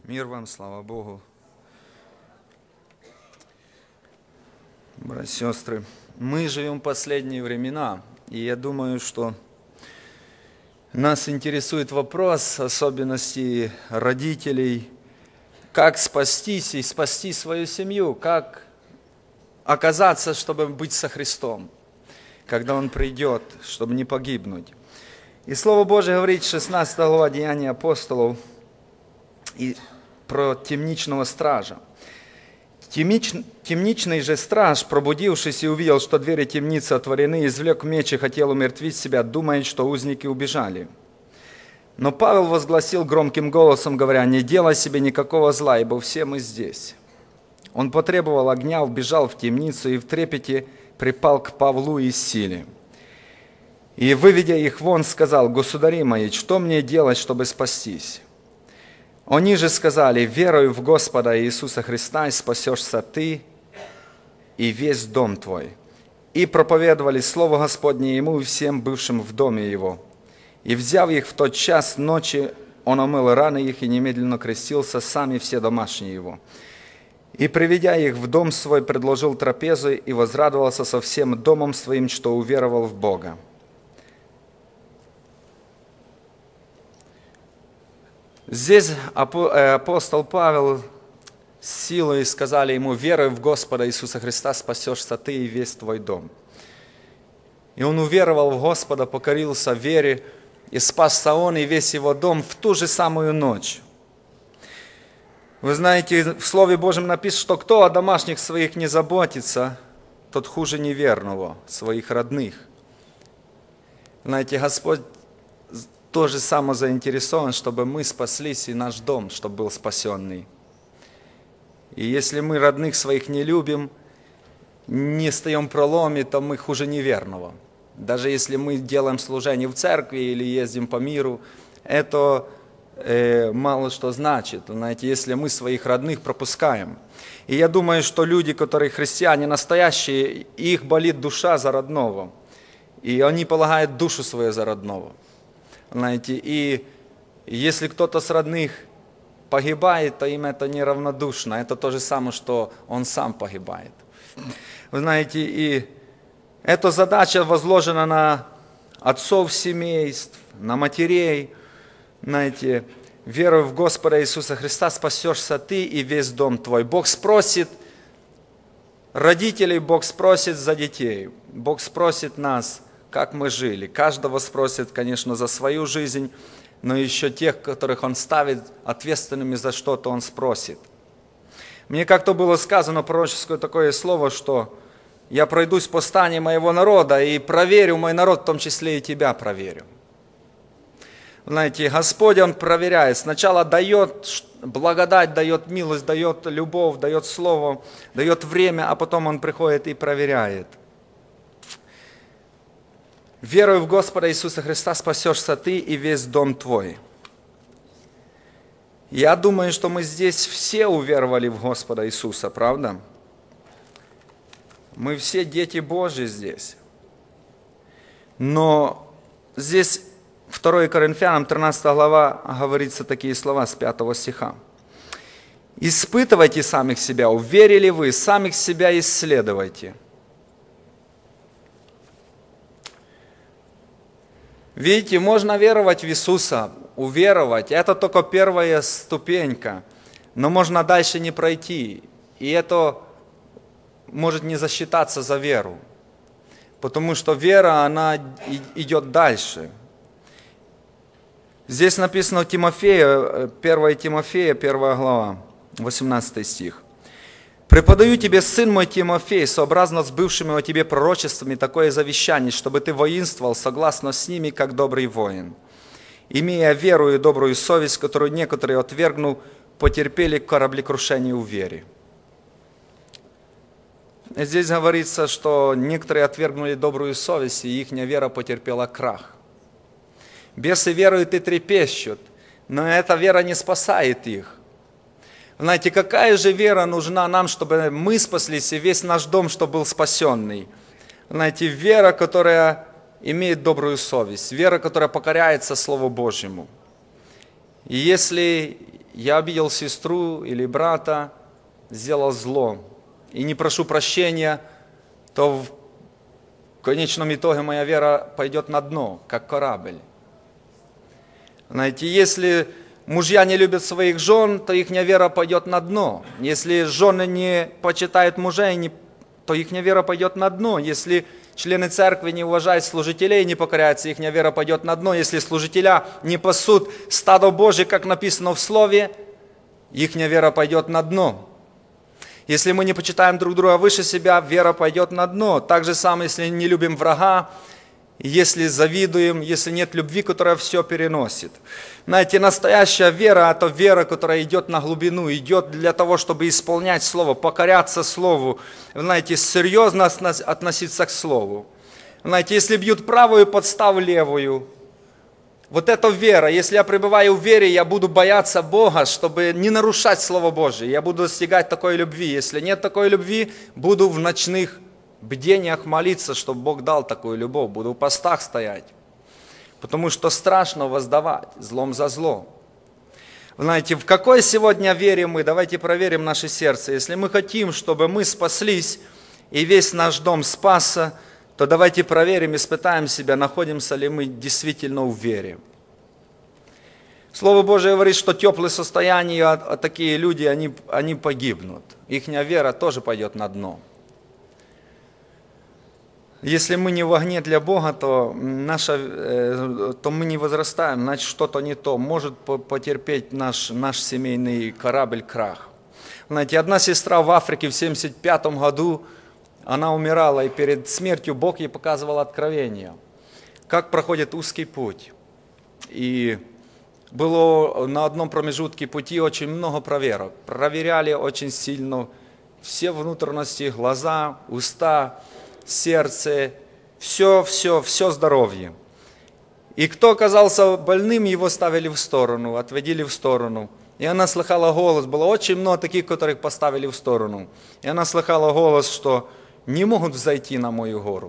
Мир вам, слава Богу. Братья и сестры, мы живем в последние времена, и я думаю, что нас интересует вопрос особенностей родителей, как спастись и спасти свою семью, как оказаться, чтобы быть со Христом, когда Он придет, чтобы не погибнуть. И Слово Божие говорит, 16 глава Деяний апостолов, и про темничного стража. Темничный же страж, пробудившись и увидел, что двери темницы отворены, извлек меч и хотел умертвить себя, думая, что узники убежали. Но Павел возгласил громким голосом, говоря: «Не делай себе никакого зла, ибо все мы здесь». Он потребовал огня, вбежал в темницу и в трепете припал к Павлу и силе. И, выведя их вон, сказал: «Государи мои, что мне делать, чтобы спастись?» Они же сказали: «Веруй в Господа Иисуса Христа, и спасешься ты и весь дом твой». И проповедовали Слово Господне ему и всем бывшим в доме его. И, взяв их в тот час ночи, он омыл раны их и немедленно крестился, сами все домашние его. И, приведя их в дом свой, предложил трапезу и возрадовался со всем домом своим, что уверовал в Бога. Здесь апостол Павел с силой сказали ему: «Веруй в Господа Иисуса Христа, спасешься ты и весь твой дом». И он уверовал в Господа, покорился вере, и спасся он и весь его дом в ту же самую ночь. Вы знаете, в Слове Божьем написано, что кто о домашних своих не заботится, тот хуже неверного, своих родных. Знаете, Господь тоже само заинтересован, чтобы мы спаслись и наш дом, чтобы был спасенный. И если мы родных своих не любим, не стоим в проломе, то мы хуже неверного. Даже если мы делаем служение в церкви или ездим по миру, это мало что значит, знаете, если мы своих родных пропускаем. И я думаю, что люди, которые христиане настоящие, их болит душа за родного. И они полагают душу свою за родного. Знаете, и если кто-то с родных погибает, то им это неравнодушно. Это то же самое, что он сам погибает. Вы знаете, и эта задача возложена на отцов семейств, на матерей. Знаете, веруй в Господа Иисуса Христа, спасешься ты и весь дом твой. Бог спросит родителей, Бог спросит за детей. Бог спросит нас, как мы жили. Каждого спросит, конечно, за свою жизнь, но еще тех, которых Он ставит ответственными за что-то, Он спросит. Мне как-то было сказано пророческое такое слово, что я пройдусь по стане моего народа и проверю мой народ, в том числе и тебя проверю. Знаете, Господь, Он проверяет. Сначала дает благодать, дает милость, дает любовь, дает слово, дает время, а потом Он приходит и проверяет. Веруй в Господа Иисуса Христа, спасешься ты и весь дом твой. Я думаю, что мы здесь все уверовали в Господа Иисуса, правда? Мы все дети Божьи здесь. Но здесь 2 Коринфянам 13 глава говорится такие слова с 5 стиха. «Испытывайте самих себя, уверили вы, самих себя исследуйте». Видите, можно веровать в Иисуса, уверовать. Это только первая ступенька. Но можно дальше не пройти. И это может не засчитаться за веру. Потому что вера, она идет дальше. Здесь написано в Тимофея, 1 Тимофея, 1 глава, 18 стих. «Преподаю тебе, сын мой Тимофей, сообразно с бывшими о тебе пророчествами, такое завещание, чтобы ты воинствовал согласно с ними, как добрый воин, имея веру и добрую совесть, которую некоторые, отвергнув, потерпели кораблекрушение в вере». Здесь говорится, что некоторые отвергнули добрую совесть, и их вера потерпела крах. Бесы веруют и трепещут, но эта вера не спасает их. Знаете, какая же вера нужна нам, чтобы мы спаслись, и весь наш дом, чтобы был спасенный? Знаете, вера, которая имеет добрую совесть, вера, которая покоряется Слову Божьему. И если я обидел сестру или брата, сделал зло, и не прошу прощения, то в конечном итоге моя вера пойдет на дно, как корабль. Знаете, если мужья не любят своих жен, то их вера пойдет на дно. Если жены не почитают мужей, то их вера пойдет на дно. Если члены церкви не уважают служителей, не покоряются, их вера пойдет на дно. Если служителя не пасут стадо Божие, как написано в Слове, их вера пойдет на дно. Если мы не почитаем друг друга выше себя, вера пойдет на дно. Так же самое, если не любим врага, если завидуем, если нет любви, которая все переносит. Знаете, настоящая вера – это вера, которая идет на глубину, идет для того, чтобы исполнять Слово, покоряться Слову. Знаете, серьезно относиться к Слову. Знаете, если бьют правую, подстав левую. Вот это вера. Если я пребываю в вере, я буду бояться Бога, чтобы не нарушать Слово Божие. Я буду достигать такой любви. Если нет такой любви, буду в ночных бдениях молиться, чтобы Бог дал такую любовь. Буду в постах стоять. Потому что страшно воздавать злом за зло. Знаете, в какой сегодня вере мы? Давайте проверим наше сердце. Если мы хотим, чтобы мы спаслись и весь наш дом спасся, то давайте проверим, испытаем себя, находимся ли мы действительно в вере. Слово Божие говорит, что теплые состояния, а такие люди, они погибнут. Их вера тоже пойдет на дно. Если мы не в огне для Бога, то мы не возрастаем, значит что-то не то. Может потерпеть наш семейный корабль крах. Знаете, одна сестра в Африке в 1975 году, она умирала, и перед смертью Бог ей показывал откровение, как проходит узкий путь. И было на одном промежутке пути очень много проверок. Проверяли очень сильно все внутренности, глаза, уста, сердце, все здоровье. И кто оказался больным, его ставили в сторону, отводили в сторону. И она слыхала голос, было очень много таких, которых поставили в сторону. И она слыхала голос, что не могут взойти на мою гору.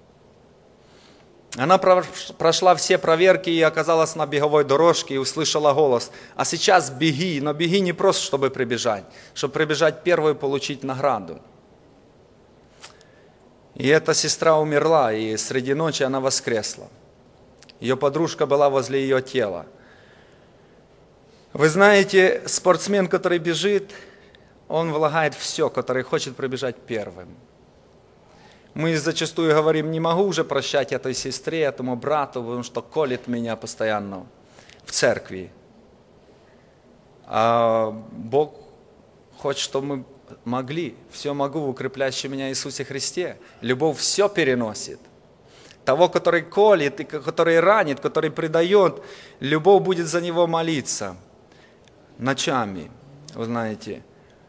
Она прошла все проверки и оказалась на беговой дорожке и услышала голос. А сейчас беги, но беги не просто, чтобы прибежать первой и получить награду. И эта сестра умерла, и среди ночи она воскресла. Ее подружка была возле ее тела. Вы знаете, спортсмен, который бежит, он влагает все, который хочет пробежать первым. Мы зачастую говорим, не могу уже прощать этой сестре, этому брату, потому что колет меня постоянно в церкви. А Бог хочет, чтобы мы могли. Все могу в укрепляющем меня Иисусе Христе. Любовь все переносит. Того, который колет, который ранит, который предает, любовь будет за него молиться ночами, вы знаете.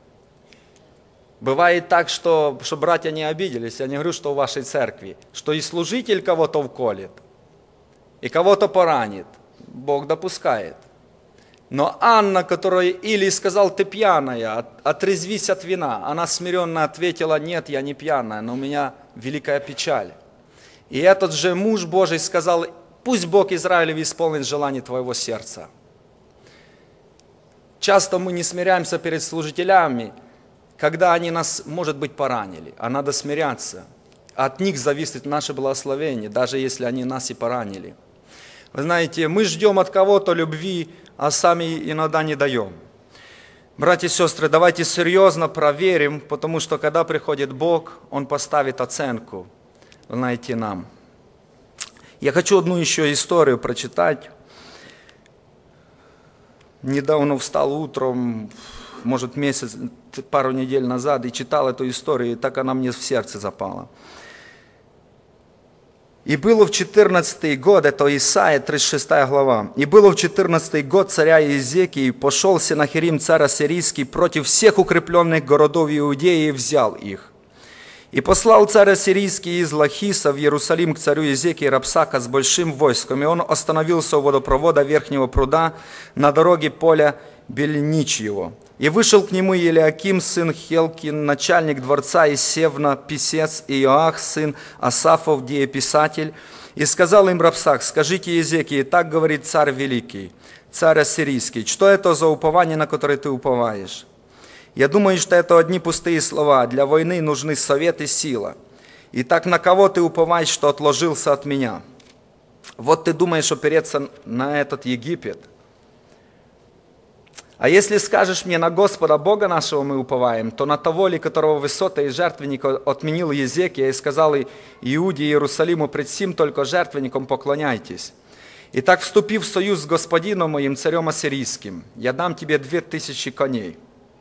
Бывает так, что братья не обиделись, я не говорю, что в вашей церкви, что и служитель кого-то вколет, и кого-то поранит. Бог допускает. Но Анна, которая Илии сказал, ты пьяная, отрезвись от вина, она смиренно ответила, нет, я не пьяная, но у меня великая печаль. И этот же муж Божий сказал, пусть Бог Израилев исполнит желание твоего сердца. Часто мы не смиряемся перед служителями, когда они нас, может быть, поранили, а надо смиряться. От них зависит наше благословение, даже если они нас и поранили. Вы знаете, мы ждем от кого-то любви, а сами иногда не даем. Братья и сестры, давайте серьезно проверим, потому что когда приходит Бог, Он поставит оценку, знаете, нам. Я хочу одну еще историю прочитать. Недавно встал утром, может месяц, пару недель назад, и читал эту историю, и так она мне в сердце запала. И было в 14-й год, это Исаия, 36 глава, и было в 14-й год царя Иезекии, пошел Сенахерим, царь ассирийский, против всех укрепленных городов Иудеи и взял их. И послал царь ассирийский из Лахиса в Иерусалим к царю Иезекии Рабсака с большим войском, и он остановился у водопровода Верхнего пруда на дороге поля Бельничьего. И вышел к нему Елиаким, сын Хелкин, начальник дворца, и Севна, писец, и Иоах, сын Асафов, дееписатель, И сказал им Рабсак: скажите Езекии, так говорит царь великий, царь ассирийский, что это за упование, на которое ты уповаешь? Я думаю, что это одни пустые слова. Для войны нужны совет и сила. Итак, на кого ты уповаешь, что отложился от меня? Вот ты думаешь опереться на этот Египет. А если скажешь мне, на Господа Бога нашего мы уповаем, то на того ли, которого высота и жертвенник отменил Езекия и сказал Иуде и Иерусалиму: пред сим только жертвенником поклоняйтесь. Итак, вступив в союз с господином моим, царем ассирийским, я дам тебе 2000 коней.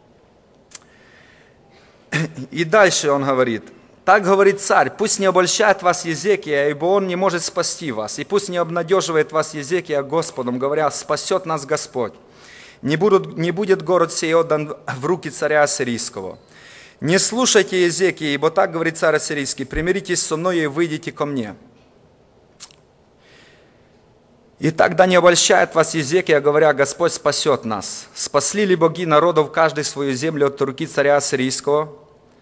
И дальше он говорит: так говорит царь, пусть не обольщает вас Езекия, ибо он не может спасти вас, и пусть не обнадеживает вас Езекия Господом, говоря: спасет нас Господь. Не будет город сей отдан в руки царя ассирийского. Не слушайте Езекии, ибо так говорит царь ассирийский: примиритесь со мной и выйдите ко мне. И тогда не обольщает вас Езекия, говоря: Господь спасет нас. Спасли ли боги народов каждый свою землю от руки царя ассирийского?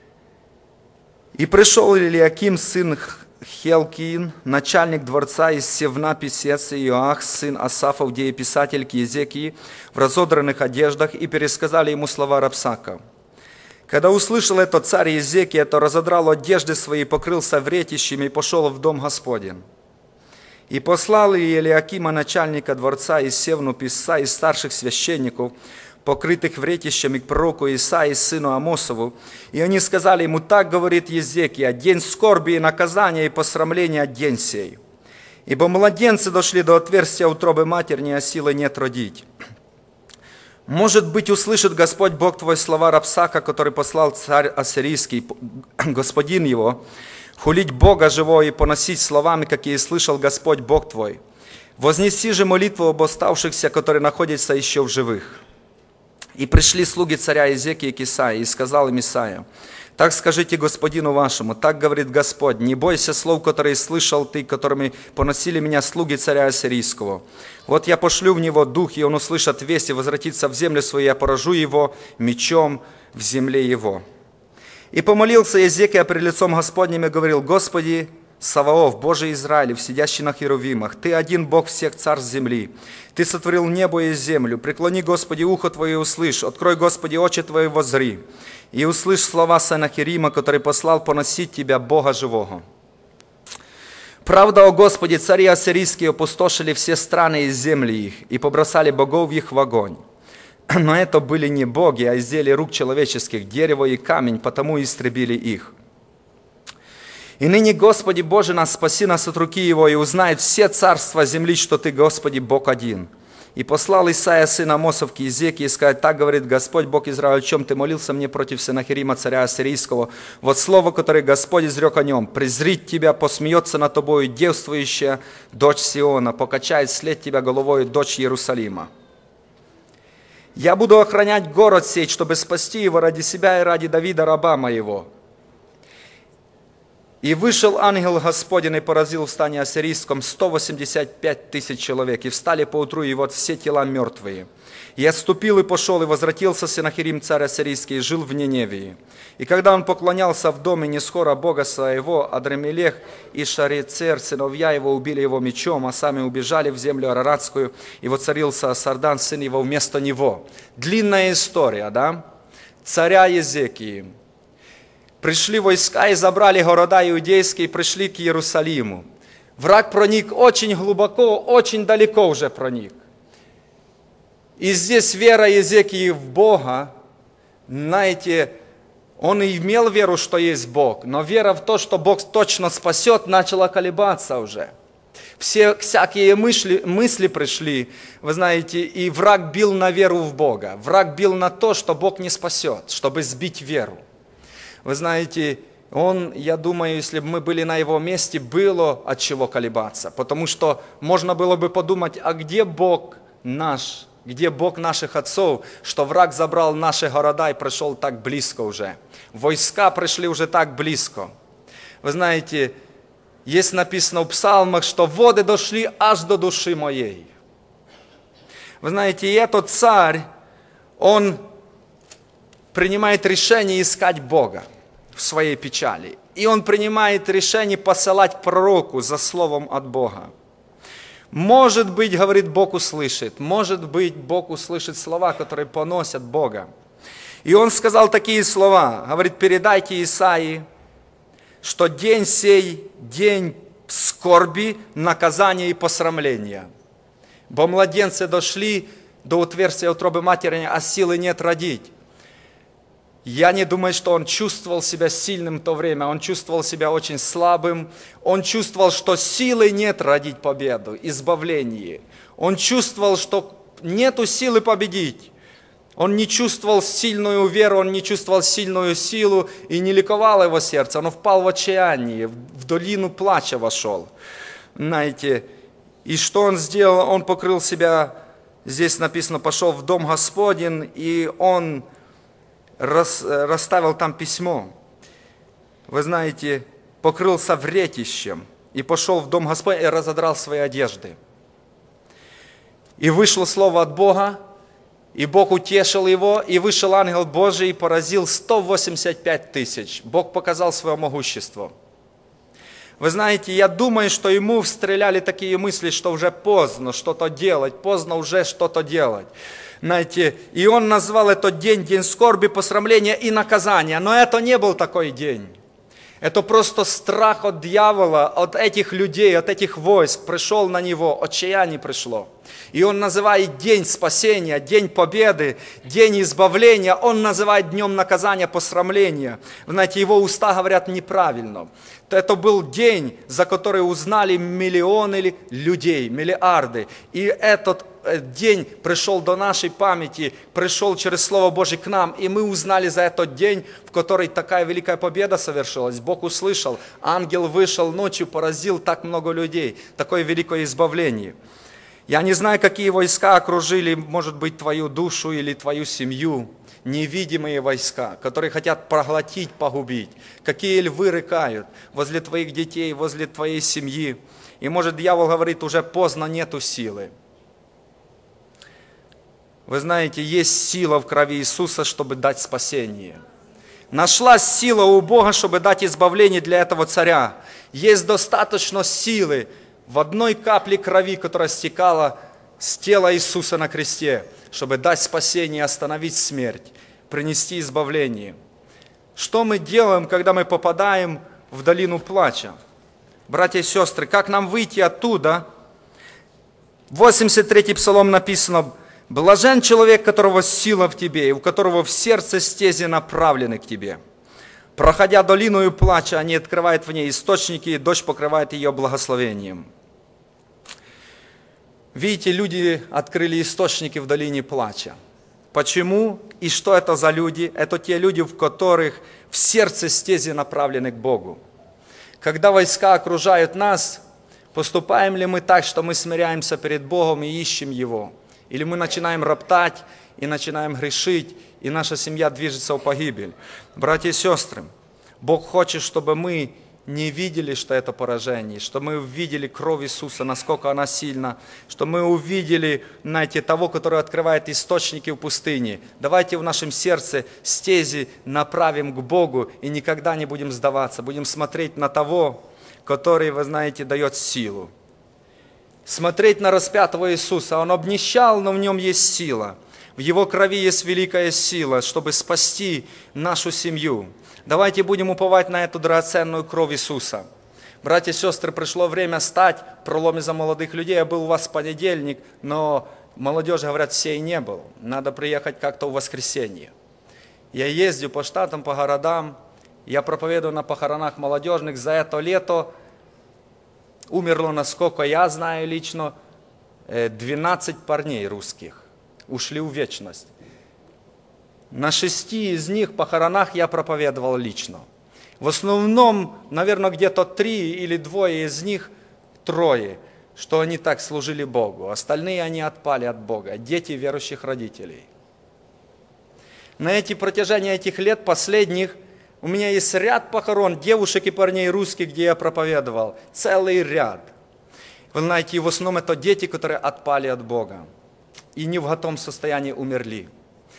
И пришел Илиаким, сын Хелкиин, начальник дворца, из Севна писец, и Иоах, сын Асафов, дееписатель, к Езекии, в разодранных одеждах, и пересказали ему слова Рабсака. Когда услышал это царь Езекия, то разодрал одежды свои, покрылся вретищами и пошел в дом Господень. И послал Илиакима, начальника дворца, из Севну писца, из старших священников, покрытых вретищами, к пророку Исаии, сыну Амосову. И они сказали ему: так говорит Езекия: день скорби и наказания и посрамления день сей. Ибо младенцы дошли до отверстия утробы матерни, а силы нет родить. Может быть, услышит Господь Бог твой слова Рабсака, который послал царь ассирийский, господин его, хулить Бога живого и поносить словами, какие слышал Господь Бог твой. Вознеси же молитву об оставшихся, которые находятся еще в живых. И пришли слуги царя Езекии к Исаии, и сказал им Исаия: так скажите господину вашему, так говорит Господь: не бойся слов, которые слышал ты, которыми поносили меня слуги царя ассирийского. Вот я пошлю в него дух, и он услышит весть и возвратится в землю свою, я поражу его мечом в земле его. И помолился Езекия пред лицом Господним и говорил: Господи, Саваоф, Боже Израилев, сидящий на херувимах, Ты один Бог всех царств земли. Ты сотворил небо и землю. Преклони, Господи, ухо Твое и услышь. Открой, Господи, очи Твои, воззри. И услышь слова Сенахерима, который послал поносить Тебя, Бога живого. Правда, о Господи, цари ассирийские опустошили все страны и земли их, и побросали богов их в огонь. Но это были не боги, а изделия рук человеческих, дерево и камень, потому истребили их. И ныне, Господи Боже наш, спаси нас от руки его, и узнает все царства земли, что Ты, Господи, Бог один. И послал Исаия, сын Амосов, к Езекии, и сказать: так говорит Господь, Бог Израиля, о чем Ты молился мне против Сенахерима, царя ассирийского. Вот слово, которое Господь изрек о нем: презрит тебя, посмеется над тобою девствующая дочь Сиона, покачает след тебя головой дочь Иерусалима. Я буду охранять город сей, чтобы спасти его ради себя и ради Давида, раба моего. И вышел ангел Господень и поразил в стане ассирийском 185 тысяч человек, и встали поутру, и вот все тела мертвые. И отступил и пошел, и возвратился Сенахерим, царь ассирийский, и жил в Ниневии. И когда он поклонялся в доме Нисхора, бога своего, Адрамелех и Шарецер, сыновья его, убили его мечом, а сами убежали в землю Араратскую, и воцарился Сардан, сын его, вместо него. Длинная история, да? Царя Езекии. Пришли войска и забрали города иудейские, и пришли к Иерусалиму. Враг проник очень глубоко, очень далеко уже проник. И здесь вера Езекии в Бога, знаете, он и имел веру, что есть Бог, но вера в то, что Бог точно спасет, начала колебаться уже. Всякие мысли пришли, вы знаете, и враг бил на веру в Бога. Враг бил на то, что Бог не спасет, чтобы сбить веру. Вы знаете, я думаю, если бы мы были на его месте, было от чего колебаться. Потому что можно было бы подумать: а где Бог наш, где Бог наших отцов, что враг забрал наши города и пришел так близко уже. Войска пришли уже так близко. Вы знаете, есть написано в псалмах, что воды дошли аж до души моей. Вы знаете, и этот царь, он принимает решение искать Бога. в своей печали. И он принимает решение посылать к пророку за словом от Бога. Может быть, говорит, Бог услышит. Может быть, Бог услышит слова, которые поносят Бога. И он сказал такие слова. Говорит, передайте Исаии, что день сей, день скорби, наказания и посрамления. Бо младенцы дошли до отверстия утробы матери, а силы нет родить. Я не думаю, что он чувствовал себя сильным в то время. Он чувствовал себя очень слабым. Он чувствовал, что силы нет родить победу, избавление. Он чувствовал, что нету силы победить. Он не чувствовал сильную веру, он не чувствовал сильную силу, и не ликовало его сердце. Он впал в отчаяние, в долину плача вошел. Знаете, и что он сделал? Он покрыл себя, здесь написано, пошел в дом Господень, и он расставил там письмо. Вы знаете, покрылся вретищем, и пошел в дом Господень, и разодрал свои одежды. И вышло слово от Бога, и Бог утешил его, и вышел ангел Божий и поразил 185 тысяч. Бог показал свое могущество. Вы знаете, я думаю, что ему стреляли такие мысли, что уже поздно что-то делать, поздно уже что-то делать. Знаете, и он назвал этот день день скорби, посрамления и наказания. Но это не был такой день. Это просто страх от дьявола, от этих людей, от этих войск пришел на него, отчаяние пришло. И он называет день спасения, день победы, день избавления, он называет днем наказания, посрамления. Вы знаете, его уста говорят неправильно. Это был день, за который узнали миллионы людей, миллиарды. И этот день пришел до нашей памяти, пришел через Слово Божие к нам, и мы узнали за этот день, в который такая великая победа совершилась. Бог услышал, ангел вышел ночью, поразил так много людей, такое великое избавление. Я не знаю, какие войска окружили, может быть, твою душу или твою семью, невидимые войска, которые хотят проглотить, погубить. Какие львы рыкают возле твоих детей, возле твоей семьи. И может дьявол говорит, уже поздно, нету силы. Вы знаете, есть сила в крови Иисуса, чтобы дать спасение. Нашлась сила у Бога, чтобы дать избавление для этого царя. Есть достаточно силы в одной капле крови, которая стекала с тела Иисуса на кресте, чтобы дать спасение, остановить смерть, принести избавление. Что мы делаем, когда мы попадаем в долину плача? Братья и сестры, как нам выйти оттуда? В 83-й псалом написано: «Блажен человек, которого сила в тебе, и у которого в сердце стези направлены к тебе. Проходя долину и плача, они открывают в ней источники, и дождь покрывает ее благословением». Видите, люди открыли источники в долине плача. Почему и что это за люди? Это те люди, в которых в сердце стези направлены к Богу. Когда войска окружают нас, поступаем ли мы так, что мы смиряемся перед Богом и ищем Его? Или мы начинаем роптать и начинаем грешить, и наша семья движется в погибель? Братья и сестры, Бог хочет, чтобы мы не видели, что это поражение, что мы увидели кровь Иисуса, насколько она сильна, что мы увидели, знаете, того, который открывает источники в пустыне. Давайте в нашем сердце стези направим к Богу и никогда не будем сдаваться, будем смотреть на того, который, вы знаете, дает силу. Смотреть на распятого Иисуса. Он обнищал, но в нем есть сила. В Его крови есть великая сила, чтобы спасти нашу семью. Давайте будем уповать на эту драгоценную кровь Иисуса. Братья и сестры, пришло время стать в проломе за молодых людей. Я был у вас в понедельник, но молодежи, говорят, всей не был. Надо приехать как-то в воскресенье. Я ездил по штатам, по городам. Я проповедую на похоронах молодежных. За это лето умерло, насколько я знаю лично, 12 парней русских. Ушли в вечность. На 6 из них похоронах я проповедовал лично. В основном, наверное, где-то 3 или 2 из них, 3, что они так служили Богу. Остальные они отпали от Бога, дети верующих родителей. На протяжении этих лет последних у меня есть ряд похорон девушек и парней русских, где я проповедовал. Целый ряд. Вы знаете, в основном это дети, которые отпали от Бога и не в готовом состоянии умерли.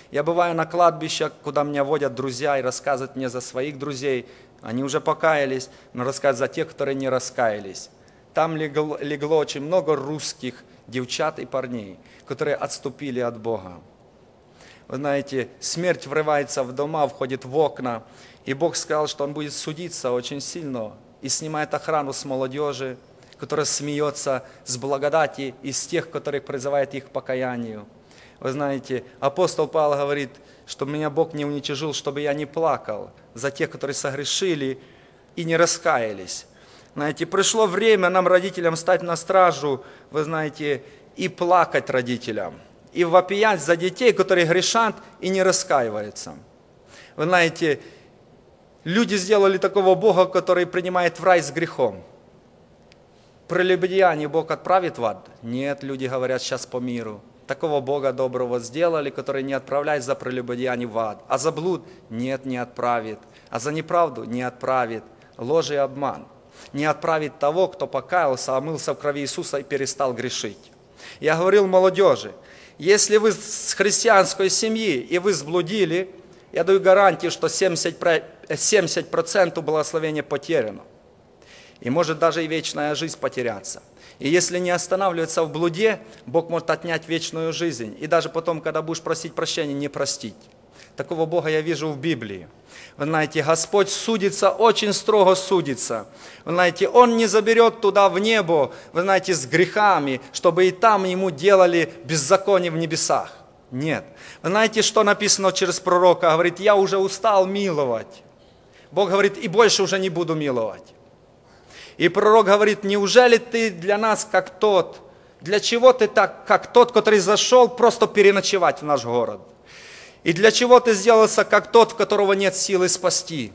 Я бываю на кладбищах, куда меня водят друзья и рассказывают мне за своих друзей. Они уже покаялись, но рассказывают за тех, которые не раскаялись. Там легло очень много русских девчат и парней, которые отступили от Бога. Вы знаете, смерть врывается в дома, входит в окна, и Бог сказал, что Он будет судиться очень сильно и снимает охрану с молодежи, которая смеется с благодати из тех, которые призывают их к покаянию. Вы знаете, апостол Павел говорит, что меня Бог не уничижил, чтобы я не плакал за тех, которые согрешили и не раскаялись. Знаете, пришло время нам, родителям, стать на стражу, вы знаете, и плакать родителям, и вопиять за детей, которые грешат и не раскаиваются. Вы знаете, люди сделали такого Бога, который принимает в рай с грехом. Прелюбодеяние Бог отправит в ад? Нет, люди говорят сейчас по миру. Такого Бога доброго сделали, который не отправляет за прелюбодеяние в ад. А за блуд? Нет, не отправит. А за неправду? Не отправит. Ложь и обман. Не отправит того, кто покаялся, омылся в крови Иисуса и перестал грешить. Я говорил молодежи, если вы с христианской семьи и вы сблудили, я даю гарантию, что 70% благословения потеряно. И может даже и вечная жизнь потеряться. И если не останавливаться в блуде, Бог может отнять вечную жизнь. И даже потом, когда будешь просить прощения, не простить. Такого Бога я вижу в Библии. Вы знаете, Господь судится, очень строго судится. Вы знаете, Он не заберет туда в небо, вы знаете, с грехами, чтобы и там Ему делали беззаконие в небесах. Нет. Вы знаете, что написано через пророка? Говорит, я уже устал миловать. Бог говорит, и больше уже не буду миловать. И пророк говорит, неужели ты для нас как тот? Для чего ты так, как тот, который зашел просто переночевать в наш город? И для чего ты сделался как тот, в которого нет силы спасти?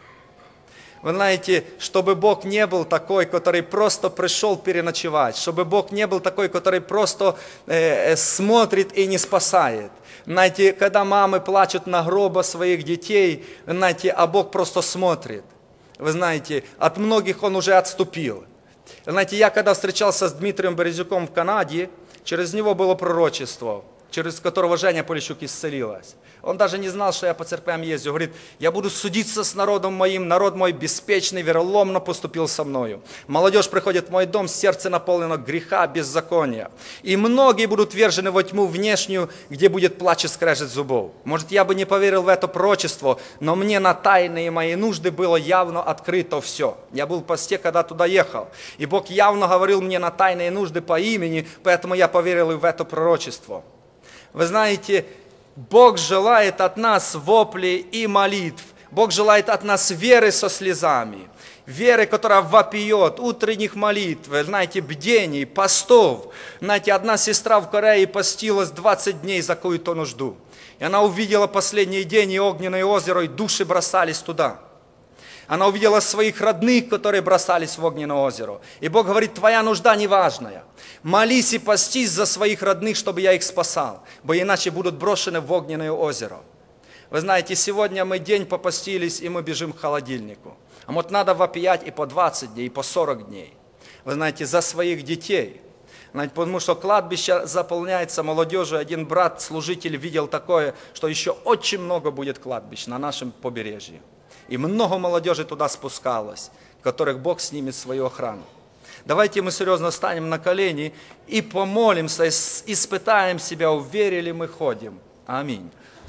Вы знаете, чтобы Бог не был такой, который просто пришел переночевать, чтобы Бог не был такой, который просто смотрит и не спасает. Знаете, когда мамы плачут на гроба своих детей, знаете, а Бог просто смотрит. Вы знаете, от многих Он уже отступил. Знаете, я когда встречался с Дмитрием Березюком в Канаде, через него было пророчество, через которого Женя Полищук исцелилась. Он даже не знал, что я по церквям езжу. Говорит, я буду судиться с народом моим, народ мой беспечный, вероломно поступил со мною. Молодежь приходит в мой дом, сердце наполнено греха, беззакония. И многие будут вержены во тьму внешнюю, где будет плач и скрежет зубов. Может, я бы не поверил в это пророчество, но мне на тайные мои нужды было явно открыто все. Я был в посте, когда туда ехал. И Бог явно говорил мне на тайные нужды по имени, поэтому я поверил и в это пророчество. Вы знаете, Бог желает от нас воплей и молитв. Бог желает от нас веры со слезами. Веры, которая вопиет, утренних молитв, знаете, бдений, постов. Знаете, одна сестра в Корее постилась 20 дней за какую-то нужду. И она увидела последний день и огненное озеро, и души бросались туда. Она увидела своих родных, которые бросались в огненное озеро. И Бог говорит, твоя нужда неважная. Молись и постись за своих родных, чтобы я их спасал, бо иначе будут брошены в огненное озеро. Вы знаете, сегодня мы день попостились, и мы бежим к холодильнику. А вот надо вопиять и по 20 дней, и по 40 дней. Вы знаете, за своих детей. Знаете, потому что кладбище заполняется молодежью. Один брат, служитель, видел такое, что еще очень много будет кладбищ на нашем побережье. И много молодежи туда спускалось, которых Бог снимет свою охрану. Давайте мы серьезно станем на колени и помолимся, испытаем себя, в вере ли мы ходим. Аминь.